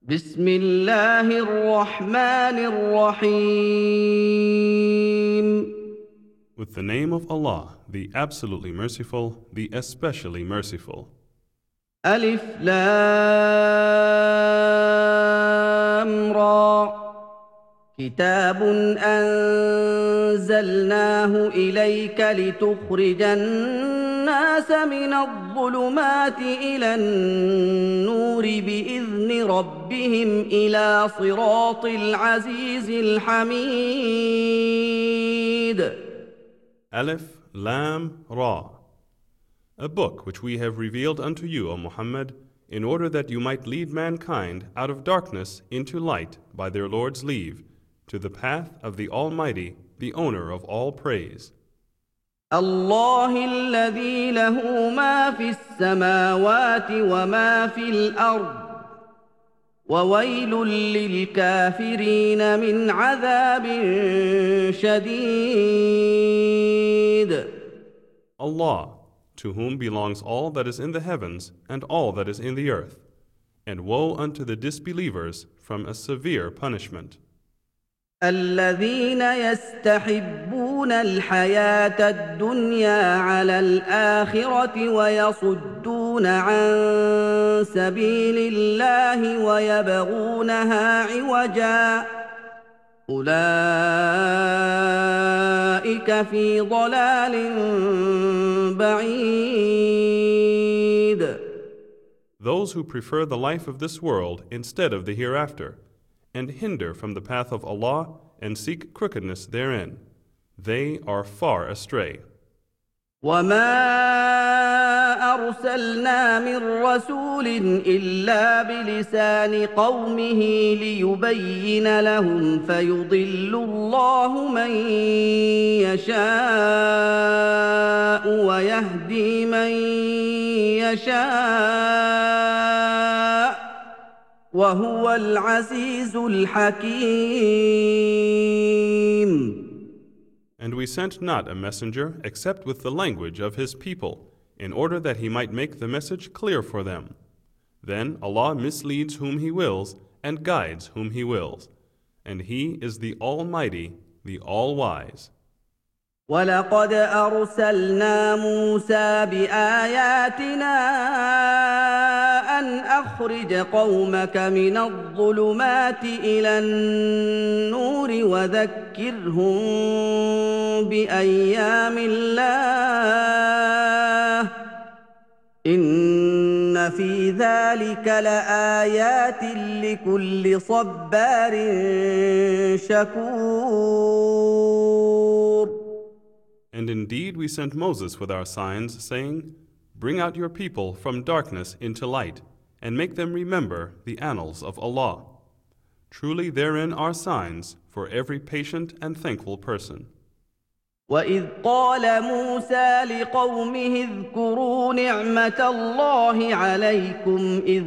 بسم الله الرحمن الرحيم. With the name of Allah, the absolutely merciful, the especially merciful. ألف لام را كتاب أنزلناه إليك لتخرج الناس من الظلمات إلى النور بإذن ربهم إلى صراط العزيز الحميد. Alif, Lam, Ra. A book which we have revealed unto you, O Muhammad, in order that you might lead mankind out of darkness into light by their Lord's leave, to the path of the Almighty, the owner of all praise. الله الذي له ما في السماوات وما في الأرض وويل للكافرين من عذاب شديد. Allah, to whom belongs all that is in the heavens and all that is in the earth, and woe unto the disbelievers from a severe punishment. الذين يستحبون الحياة الدنيا على الآخرة ويصدون عن سبيل الله ويبغونها عوجا أولئك في ضلال بعيد. Those who prefer the life of this world instead of the hereafter, and hinder from the path of Allah and seek crookedness therein, they are far astray. وما أرسلنا من رسول إلا بلسان قومه ليبين لهم فيضل الله من يشاء ويهدي من يشاء وهو العزيز الحكيم. And we sent not a messenger except with the language of his people, in order that he might make the message clear for them. Then Allah misleads whom He wills and guides whom He wills, and He is the Almighty, the All-Wise. ولقد أرسلنا موسى بآياتنا أن أخرج قومك من الظلمات إلى النور وذكرهم بأيام الله إن في ذلك لآيات لكل صبار شكور. And indeed we sent Moses with our signs, saying, Bring out your people from darkness into light, and make them remember the annals of Allah. Truly therein are signs for every patient and thankful person. وإذ قال موسى لقومه اذكروا نعمة الله عليكم إذ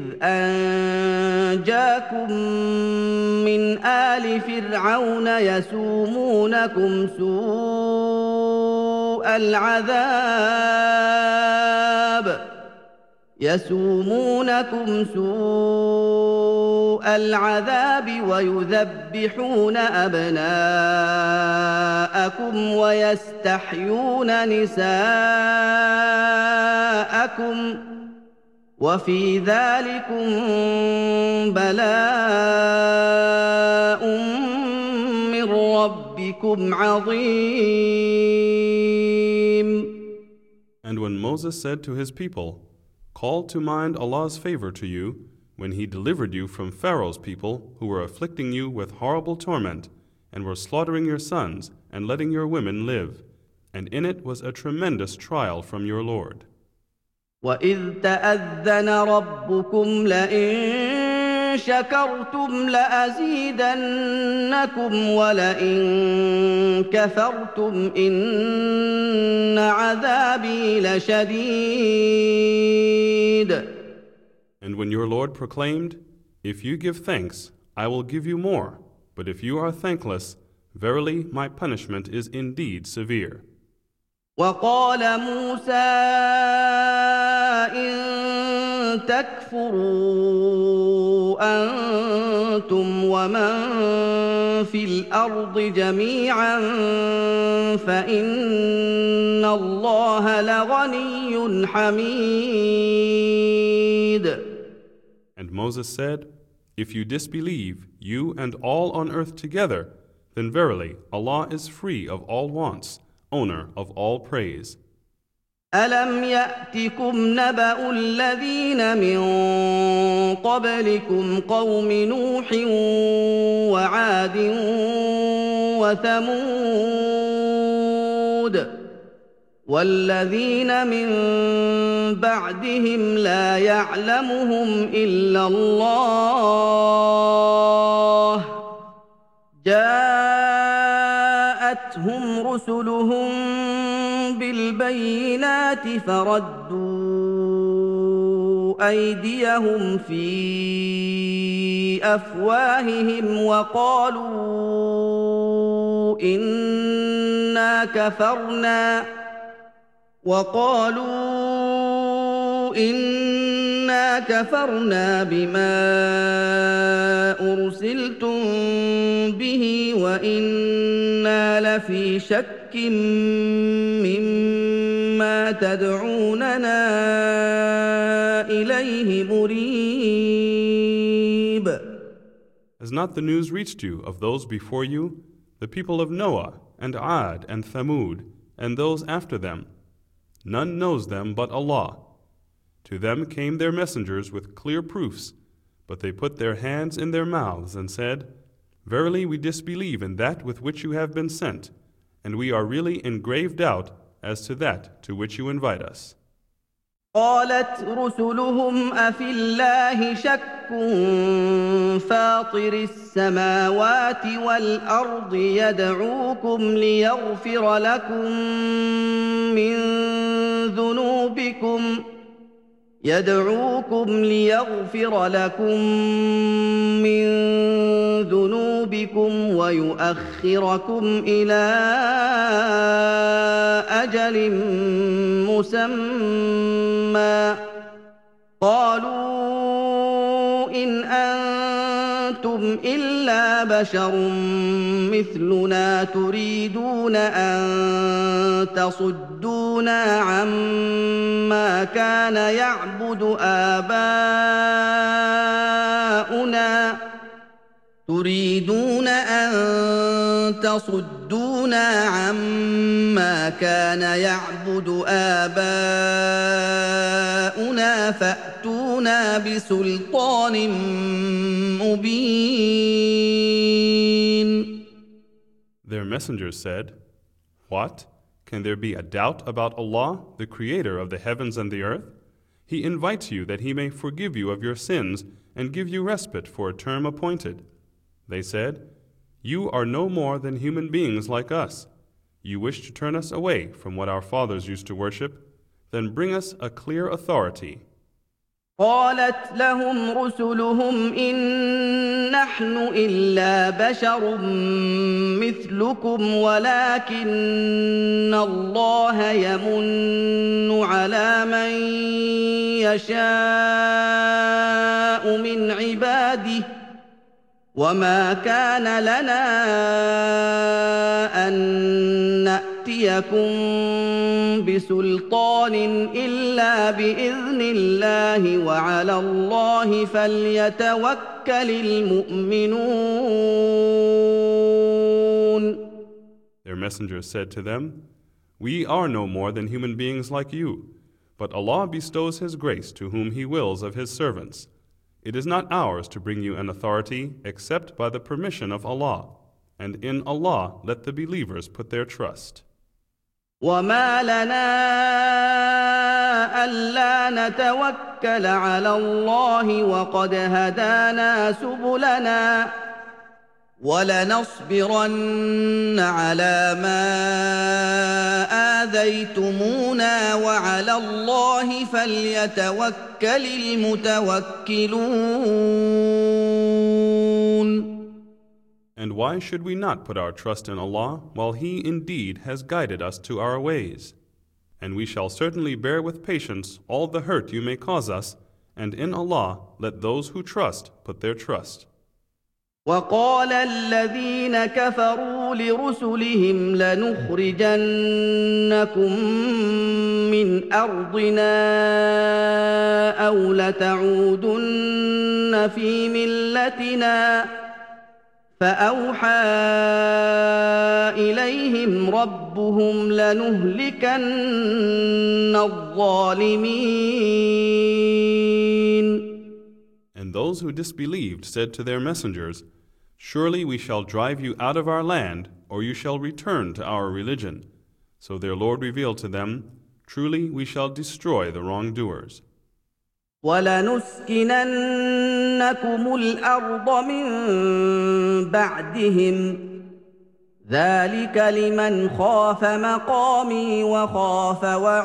أنجاكم من آل فرعون يسومونكم سوء العذاب ويذبحون أبناءكم ويستحيون نساءكم وفي ذلكم بلاء من ربكم عظيم. And when Moses said to his people, Call to mind Allah's favor to you, when He delivered you from Pharaoh's people, who were afflicting you with horrible torment, and were slaughtering your sons, and letting your women live. And in it was a tremendous trial from your Lord. وَإِذْ تَأَذَّنَ رَبُّكُمْ لَئِن شَكَرْتُمْ لَأَزِيدَنَّكُمْ وَلَئِن كَفَرْتُمْ إِنَّ عَذَابِي لَشَدِيدٌ. And when your Lord proclaimed, If you give thanks, I will give you more, but if you are thankless, verily my punishment is indeed severe. وقال موسى إن تكفروا أنتم ومن في الأرض جميعا فإن الله لغني حميد. And Moses said, If you disbelieve, you and all on earth together, then verily Allah is free of all wants, owner of all praise. ألم يأتكم نبأ الذين من قبلكم قوم نوح وعاد وثمود والذين من بعدهم لا يعلمهم إلا الله جاءتهم رسلهم بالبينات فردوا أيديهم في أفواههم وقالوا إنا كفرنا بما أرسلتم به وإنا لفي شك مما تدعوننا إليه مريب. Has not the news reached you of those before you, the people of Noah and Ad and Thamud, and those after them? None knows them but Allah. To them came their messengers with clear proofs, but they put their hands in their mouths and said, Verily we disbelieve in that with which you have been sent, and we are really in grave doubt as to that to which you invite us. قالت رسلهم أفي الله شك فاطر السماوات والأرض يدعوكم ليغفر لكم من ذنوبكم ويؤخركم إلى أجل مسمى قالوا إن أنتم إلا بشر مثلنا تريدون أن تصدونا عما كان يعبد آباؤنا فأتونا بسلطان مبين. Their messengers said, What? Can there be a doubt about Allah, the creator of the heavens and the earth? He invites you that He may forgive you of your sins and give you respite for a term appointed. They said, You are no more than human beings like us. You wish to turn us away from what our fathers used to worship? Then bring us a clear authority. قالت لهم رسلهم إن نحن إلا بشر مثلكم ولكن الله يمن على من يشاء من عباده وما كان لنا أن نأتيكم بسلطان إلا بإذن الله وعلى الله فليتوكل المؤمنون. Their messengers said to them, We are no more than human beings like you, but Allah bestows His grace to whom He wills of His servants. It is not ours to bring you an authority except by the permission of Allah, and in Allah let the believers put their trust. وما لنا ألا نتوكل على الله وقد هدانا سبلنا ولنصبرن على ما آذيتمونا وعلى الله فليتوكل المتوكلون. And why should we not put our trust in Allah while He indeed has guided us to our ways? And we shall certainly bear with patience all the hurt you may cause us, And in Allah let those who trust put their trust. وقال الذين كفروا لرسلهم لنخرجنكم من أرضنا أو لتعودن في ملتنا فأوحى إليهم ربهم لنهلكن الظالمين. And those who disbelieved said to their messengers, Surely we shall drive you out of our land, or you shall return to our religion. So their Lord revealed to them, Truly we shall destroy the wrongdoers. وَلَنُسْكِنَنَّكُمُ الْأَرْضَ مِن بَعْدِهِمْ ذَلِكَ لِمَنْ خَافَ مَقَامِي وَخَافَ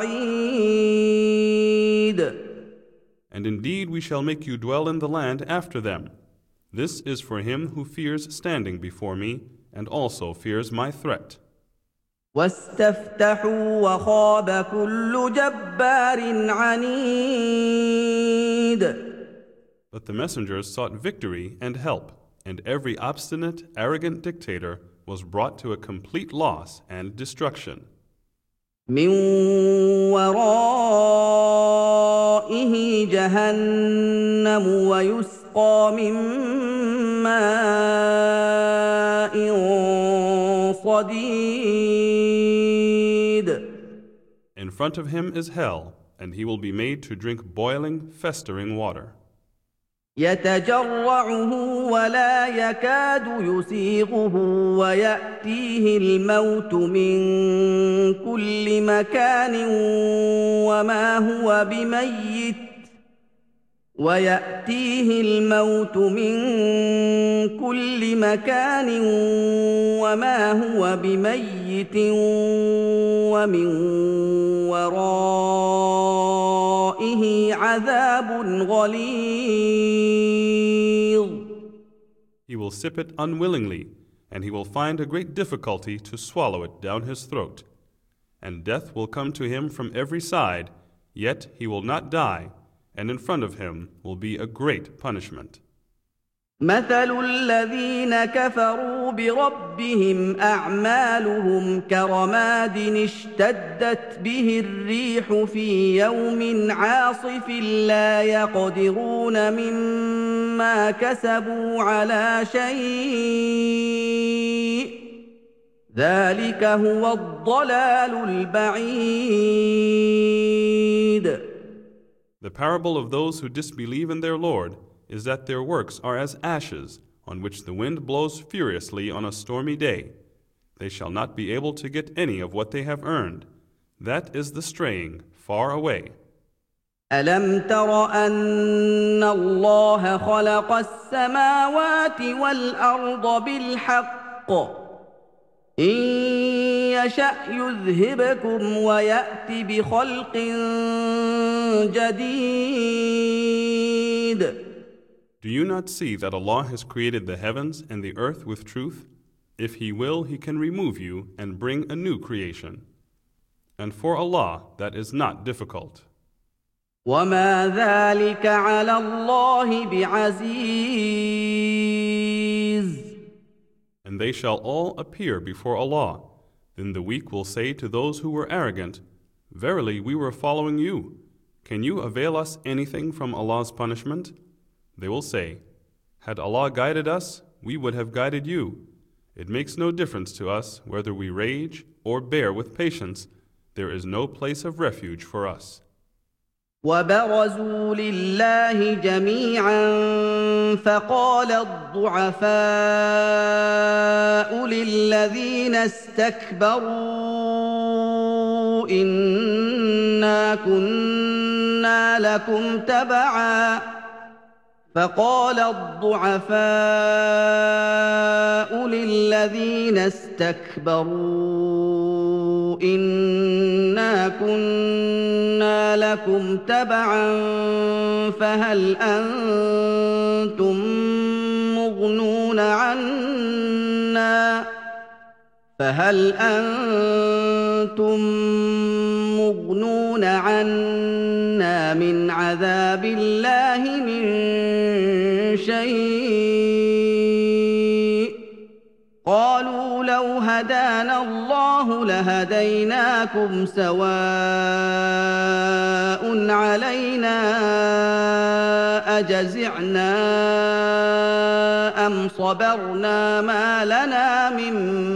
وَعِيدِ. And indeed we shall make you dwell in the land after them. This is for him who fears standing before me, and also fears my threat. وَاسْتَفْتَحُوا وَخَابَ كُلُّ جَبَّارٍ عَنِيدٍ. But the messengers sought victory and help, and every obstinate, arrogant dictator was brought to a complete loss and destruction. مِّن وَرَائِهِ جَهَنَّمُ وَيُسْقَىٰ مِن مَّاءٍ صَدِيدٍ. In front of him is hell, and he will be made to drink boiling, festering water. يتجرعه ولا يكاد يسيغه ويأتيه الموت من كل مكان وما هو بميت ومن ورائه عذاب غليظ. He will sip it unwillingly, and he will find a great difficulty to swallow it down his throat. And death will come to him from every side, yet he will not die, and in front of him will be a great punishment. مثل الذين كفروا بربهم أعمالهم كرماد اشتدت به الريح في يوم عاصف لا يقدرون مما كسبوا على شيء ذلك هو الضلال البعيد. The parable of those who disbelieve in their Lord is that their works are as ashes on which the wind blows furiously on a stormy day. They shall not be able to get any of what they have earned. That is the straying far away. ألم تر أن الله خلق السماوات والأرض بالحق إن يشأ يذهبكم ويأت بخلق جديد. Do you not see that Allah has created the heavens and the earth with truth? If He will, He can remove you and bring a new creation. And for Allah, that is not difficult. وَمَا ذَلِكَ عَلَى اللَّهِ بِعَزِيزٍ. And they shall all appear before Allah. Then the weak will say to those who were arrogant, Verily, we were following you. Can you avail us anything from Allah's punishment? They will say, Had Allah guided us, we would have guided you. It makes no difference to us whether we rage or bear with patience. There is no place of refuge for us. وبرزوا لله جميعا فقال الضعفاء للذين استكبروا إنا كنا لكم تبعا فقال الضعفاء للذين استكبروا إنا كنا لكم تبعا فهل أنتم أنتم مغنون عنا من عذاب الله من شيء قالوا لو هدانا الله لهديناكم سواء علينا أجزعنا أم صبرنا ما لنا من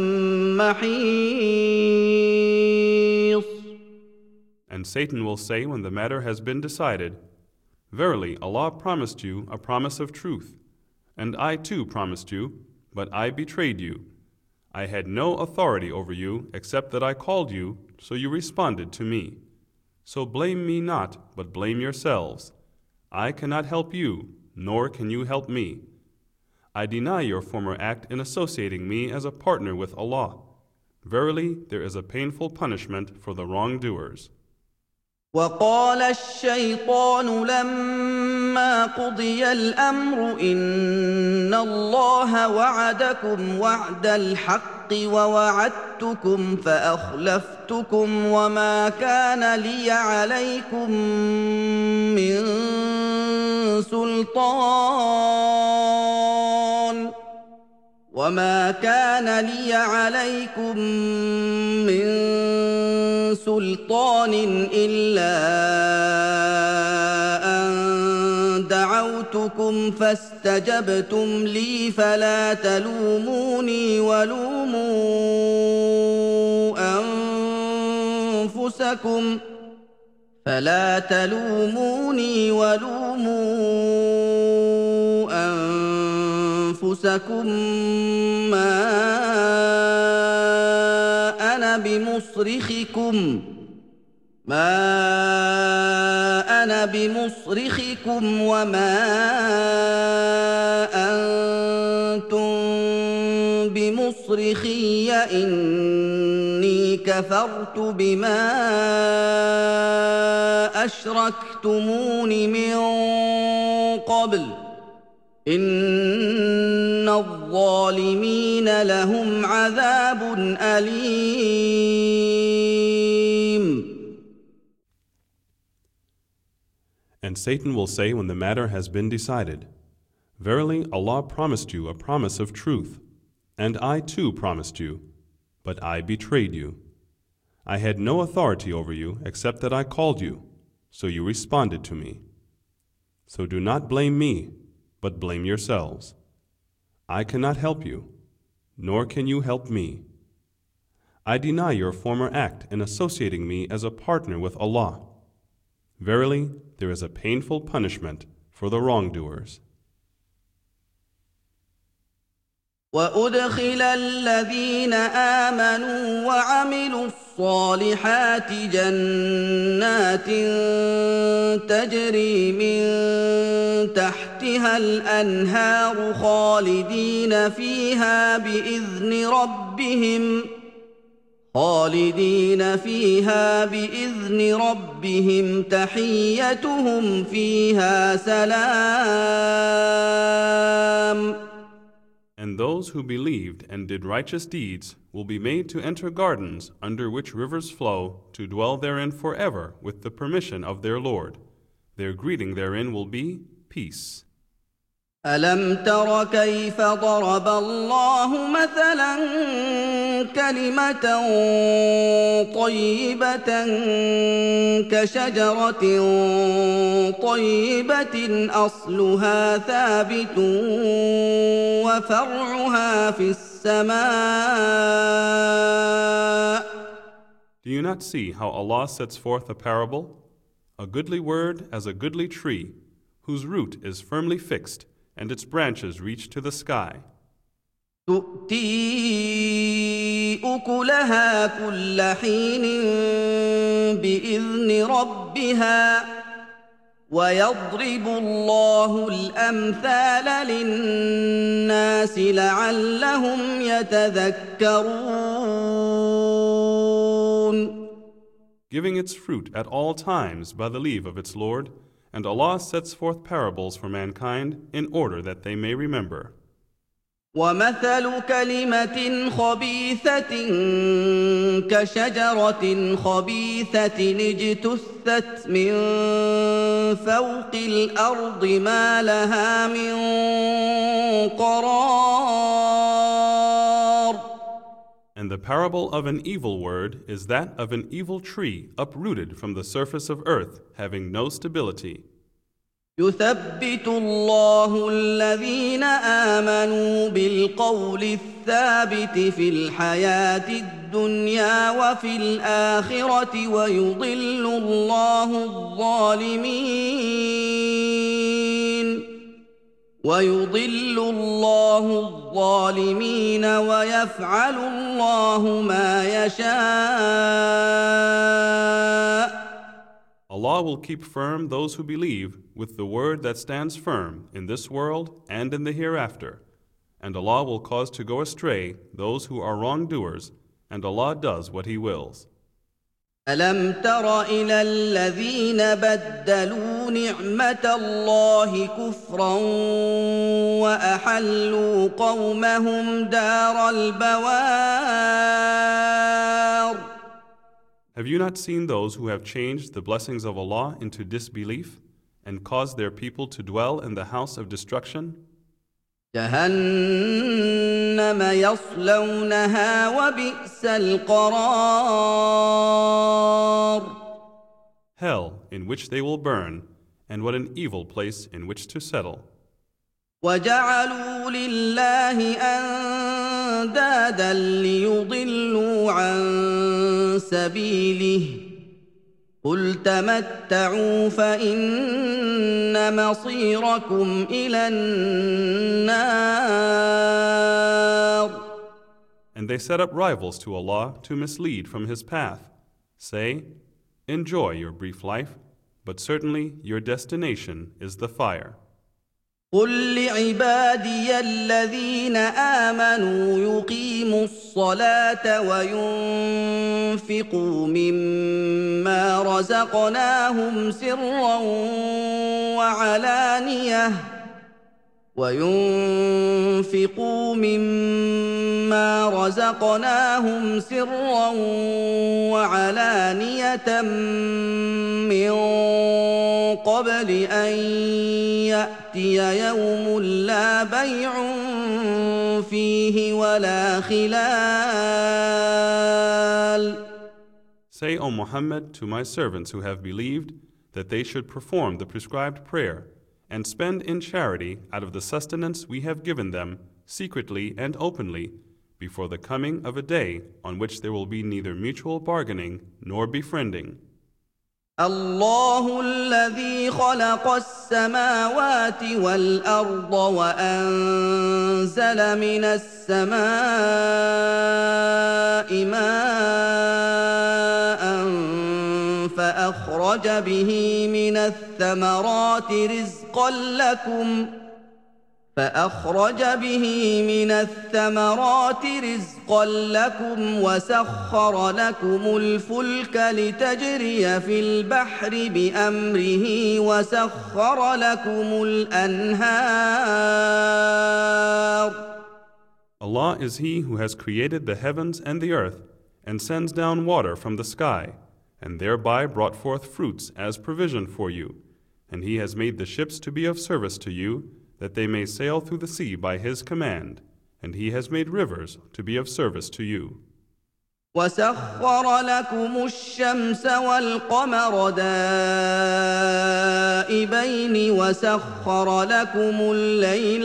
محيص. And Satan will say when the matter has been decided, Verily, Allah promised you a promise of truth, and I too promised you, but I betrayed you. I had no authority over you except that I called you, so you responded to me. So blame me not, but blame yourselves. I cannot help you, nor can you help me. I deny your former act in associating me as a partner with Allah. Verily, there is a painful punishment for the wrongdoers. وقال الشيطان لما قضي الأمر إن الله وعدكم وعد الحق ووعدتكم فأخلفتكم وما كان لي عليكم من سلطان إلا أن دعوتكم فاستجبتم لي فلا تلوموني ولوموا أنفسكم ما أنا بمصرخكم وما أنتم بمصرخي إني كفرت بما أشركتمون من قبل إن الظالمين لهم عذاب أليم. And Satan will say when the matter has been decided, Verily, Allah promised you a promise of truth, and I too promised you, but I betrayed you. I had no authority over you except that I called you, so you responded to me. So do not blame me, but blame yourselves. I cannot help you, nor can you help me. I deny your former act in associating me as a partner with Allah. Verily, there is a painful punishment for the wrongdoers. وأدخل الذين آمنوا وعملوا الصالحات جنات تجري من تحتها الأنهار خالدين فيها بإذن ربهم تحيتهم فيها سلام. And those who believed and did righteous deeds will be made to enter gardens under which rivers flow, to dwell therein forever with the permission of their Lord. Their greeting therein will be peace. ألم تر كيف ضرب الله مثلا كلمة طيبة كشجرة طيبة أصلها ثابت وفرعها في السماء. Do you not see how Allah sets forth a parable? A goodly word as a goodly tree, whose root is firmly fixed, and its branches reach to the sky. تؤتي أكلها كل حين بإذن ربها ويضرب الله الأمثال للناس لعلهم يتذكرون. Giving its fruit at all times by the leave of its Lord, and Allah sets forth parables for mankind in order that they may remember. ومثل كلمة خبيثة كشجرة خبيثة اجتثت من فوق الأرض ما لها من قرار. And the parable of an evil word is that of an evil tree uprooted from the surface of earth, having no stability. يثبت الله الذين آمنوا بالقول الثابت في الحياة الدنيا وفي الآخرة ويضل الله الظالمين ويفعل الله ما يشاء. Allah will keep firm those who believe with the word that stands firm in this world and in the hereafter. And Allah will cause to go astray those who are wrongdoers, and Allah does what He wills. ألم تر إلى الذين بدلوا نعمة الله كفرا وأحلوا قومهم دار البوار. Have you not seen those who have changed the blessings of Allah into disbelief and caused their people to dwell in the house of destruction? جهنم يصلونها وبئس القرار. Hell, in which they will burn, and what an evil place in which to settle. وجعلوا لله أندادا ليضلوا عن سبيله قل تمتعوا فإن مصيركم إلى النار. And they set up rivals to Allah to mislead from His path. Say, enjoy your brief life, but certainly your destination is the fire. قل لعبادي الذين آمنوا يقيموا الصلاة وينفقوا مما رزقناهم سرا وعلانية من قبل أن يأتي يوم لا بيع فيه ولا خلال. Say, O Muhammad, to my servants who have believed, that they should perform the prescribed prayer and spend in charity out of the sustenance we have given them, secretly and openly, before the coming of a day on which there will be neither mutual bargaining nor befriending. الله الذي خلق السماوات والأرض وأنزل من السماء ماء فأخرج به من الثمرات رزقا لكم وسخر لكم الفلك لتجري في البحر بأمره وسخر لكم الأنهار. Allah is He who has created the heavens and the earth and sends down water from the sky and thereby brought forth fruits as provision for you. And He has made the ships to be of service to you, that they may sail through the sea by His command, and He has made rivers to be of service to you. وَسَخَّرَ لَكُمُ الشَّمْسَ وَالْقَمَرَ دَائِبَيْنِ وَسَخَّرَ لَكُمُ اللَّيْلَ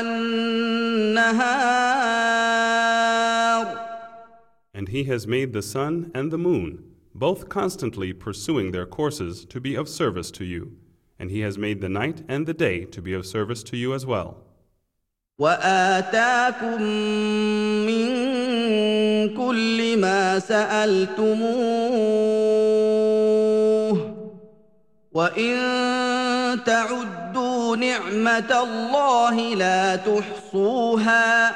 وَالنَّهَارَ. And He has made the sun and the moon, both constantly pursuing their courses, to be of service to you. And He has made the night and the day to be of service to you as well. وَآتَاكُم مِّن كُلِّ مَا سَأَلْتُمُوهُ وَإِن تَعُدُّوا نِعْمَةَ اللَّهِ لَا تُحْصُوهَا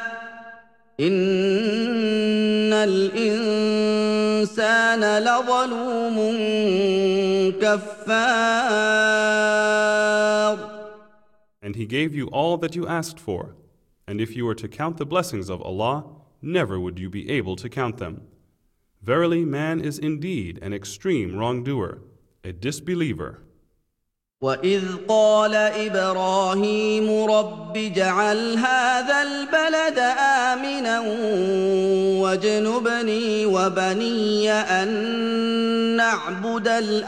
إِنَّ الْإِنسَانَ لَظَلُومٌ كَفَّارٌ. And He gave you all that you asked for, And if you were to count the blessings of Allah, never would you be able to count them. Verily, man is indeed an extreme wrongdoer, a disbeliever. وإذ قال إبراهيم رب اجعل هذا البلد آمنا واجنبني وبني أن نعبد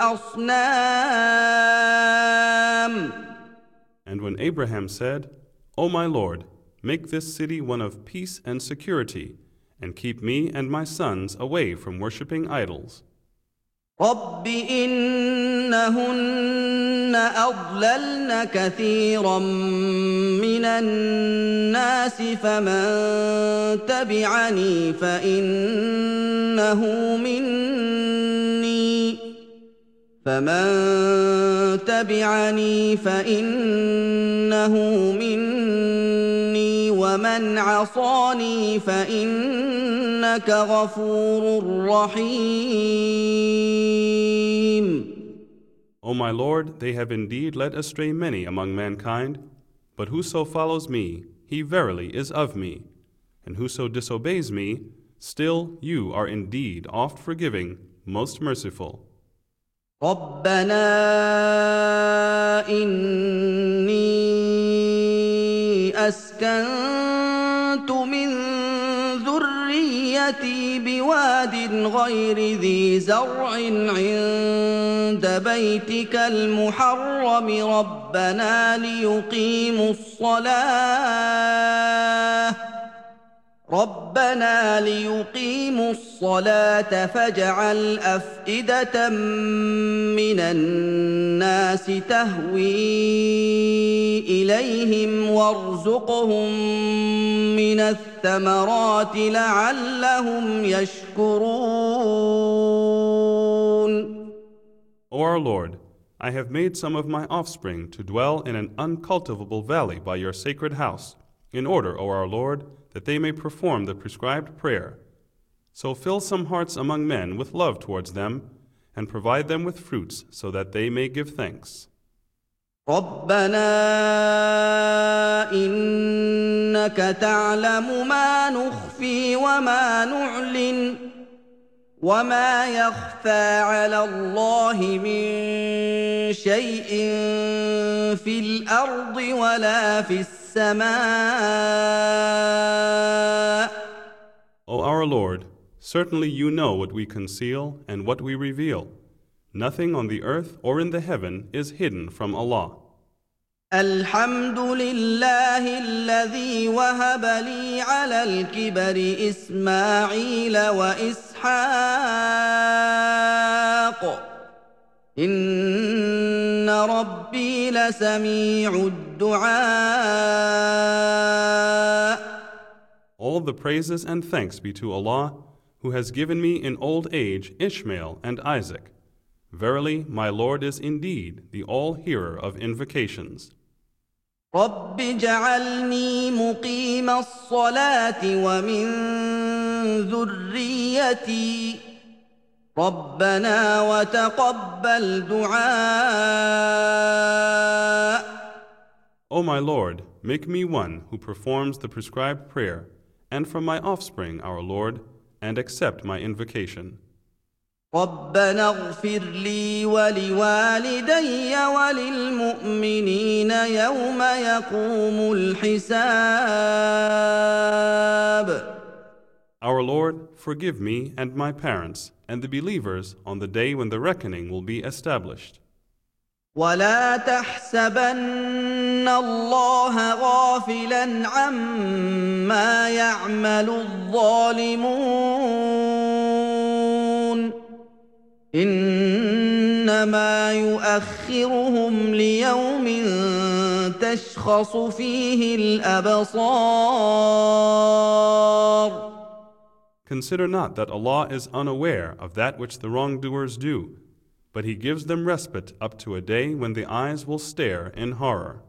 الأصنام. And when Abraham said, O my Lord, make this city one of peace and security, and keep me and my sons away from worshipping idols. رب إنهن أضللن كثيرا من الناس فمن تبعني فإنه مني ومن عصاني فإنك غفور رحيم. O my Lord, they have indeed led astray many among mankind, but whoso follows me, he verily is of me, and whoso disobeys me, still you are indeed oft forgiving, most merciful. ربنا إني أسكنت من ذريتي بواد غير ذي زرع عند بيتك المحرم ربنا ليقيموا الصلاة فاجعل أفئدة من الناس تهوي إليهم وارزقهم من الثمرات لعلهم يشكرون. O our Lord, I have made some of my offspring to dwell in an uncultivable valley by your sacred house, in order, O our Lord, that they may perform the prescribed prayer. So fill some hearts among men with love towards them, and provide them with fruits so that they may give thanks. ربنا إنك تعلم ما نخفي وما نعلن وما يخفى على الله من شيء في الأرض ولا في السماء. O our Lord, certainly you know what we conceal and what we reveal. Nothing on the earth or in the heaven is hidden from Allah. الحمد لله الذي وهب لي على الكبر إسماعيل وإسحاق إن ربي لسميع الدعاء. All the praises and thanks be to Allah, who has given me in old age Ishmael and Isaac. Verily, my Lord is indeed the all-hearer of invocations. رب اجعلني مقيم الصلاة ومن ذريتي ربنا وتقبل دعاء. O my Lord, make me one who performs the prescribed prayer, and from my offspring, our Lord, and accept my invocation. ربنا اغفر لي ولوالدي وللمؤمنين يوم يقوم الحساب. Our Lord, forgive me and my parents and the believers on the day when the reckoning will be established. ولا تحسبن الله غافلا عما يعمل الظالمون إنما يؤخرهم ليوم تشخص فيه الأبصار. Consider not that Allah is unaware of that which the wrongdoers do, but He gives them respite up to a day when the eyes will stare in horror.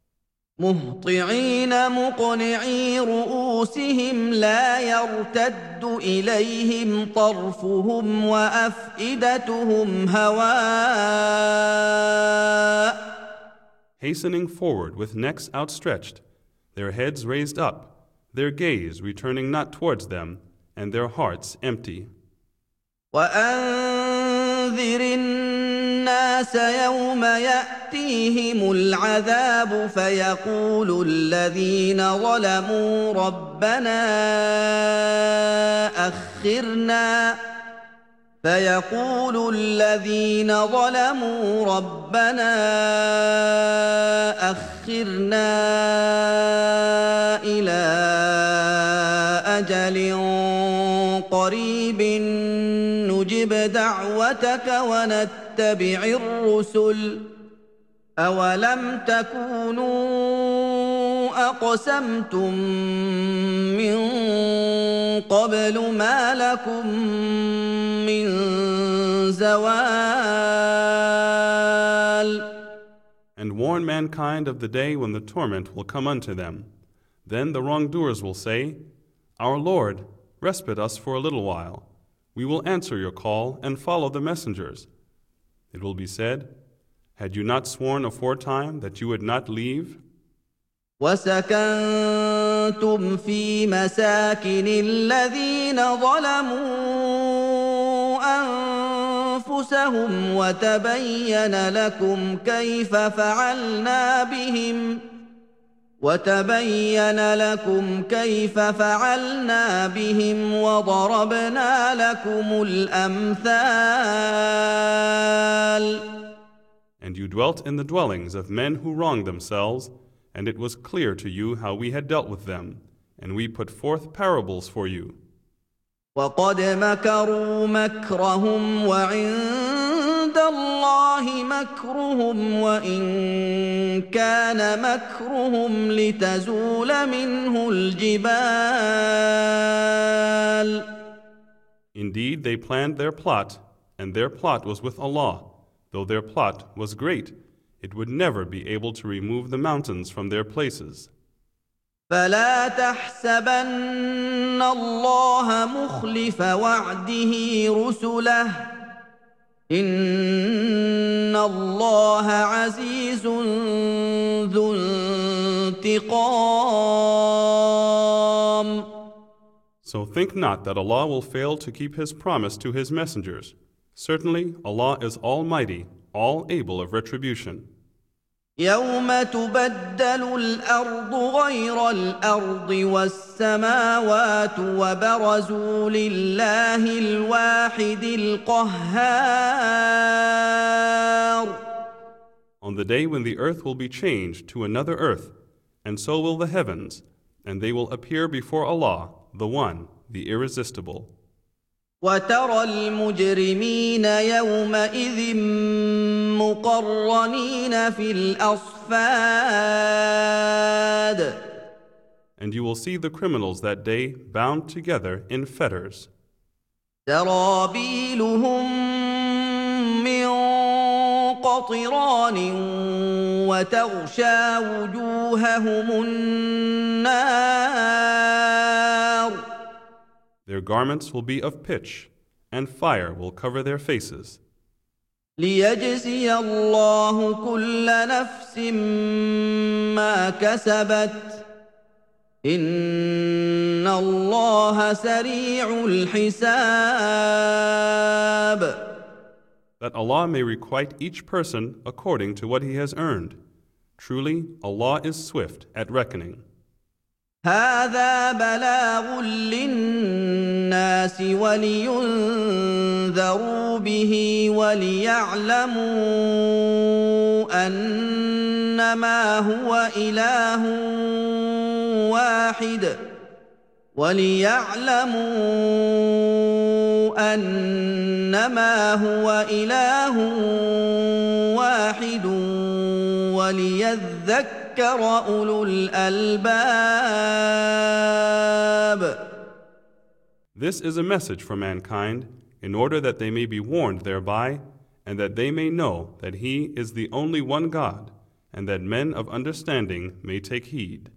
مهطعين مقنعي رؤوسهم لا يرتد إليهم طرفهم وأفئدتهم هواء. Hastening forward with necks outstretched, their heads raised up, their gaze returning not towards them, and their hearts empty. وأنذر الناس يوم يأتيهم العذاب فيقول الذين ظلموا ربنا أخرنا إلى أجل قريب نجب دعوتك ونتبع الرسل أولم تكونوا أقسمتم من قبل ما لكم من زوال. And warn mankind of the day when the torment will come unto them. Then the wrongdoers will say, Our Lord, respite us for a little while. We will answer your call and follow the messengers. It will be said, Had you not sworn aforetime that you would not leave? وسكنتم في مساكن الذين ظلموا أنفسهم وتبين لكم كيف فعلنا بهم وضربنا لكم الأمثال. And you dwelt in the dwellings of men who wronged themselves, and it was clear to you how we had dealt with them, and we put forth parables for you. وقد مكروا مكرهم وعند الله مكرهم وإن كان مكرهم لتزول منه الجبال. Indeed, they planned their plot, and their plot was with Allah. Though their plot was great, it would never be able to remove the mountains from their places. فلا تحسبن الله مخلف وعده رسله إن الله عزيز ذو انتقام. So think not that Allah will fail to keep His promise to His messengers. Certainly, Allah is almighty, all able of retribution. يوم تبدل الأرض غير الأرض والسماوات وبرزوا لله الواحد القهار. On the day when the earth will be changed to another earth, and so will the heavens, and they will appear before Allah, the One, the Irresistible. وترى المجرمين يومئذ مقرنين في الأصفاد. And you will see the criminals that day bound together in fetters. سرابيلهم من قطران وتغشى وجوههم النار. Their garments will be of pitch, and fire will cover their faces. ليجزي الله كل نفس ما كسبت إن الله سريع الحساب. That Allah may requite each person according to what he has earned. Truly, Allah is swift at reckoning. هذا بلاغ للناس ولينذروا به وليعلموا أنما هو إله واحد وليذكر أولو الألباب. This is a message for mankind, in order that they may be warned thereby, and that they may know that He is the only one God, and that men of understanding may take heed.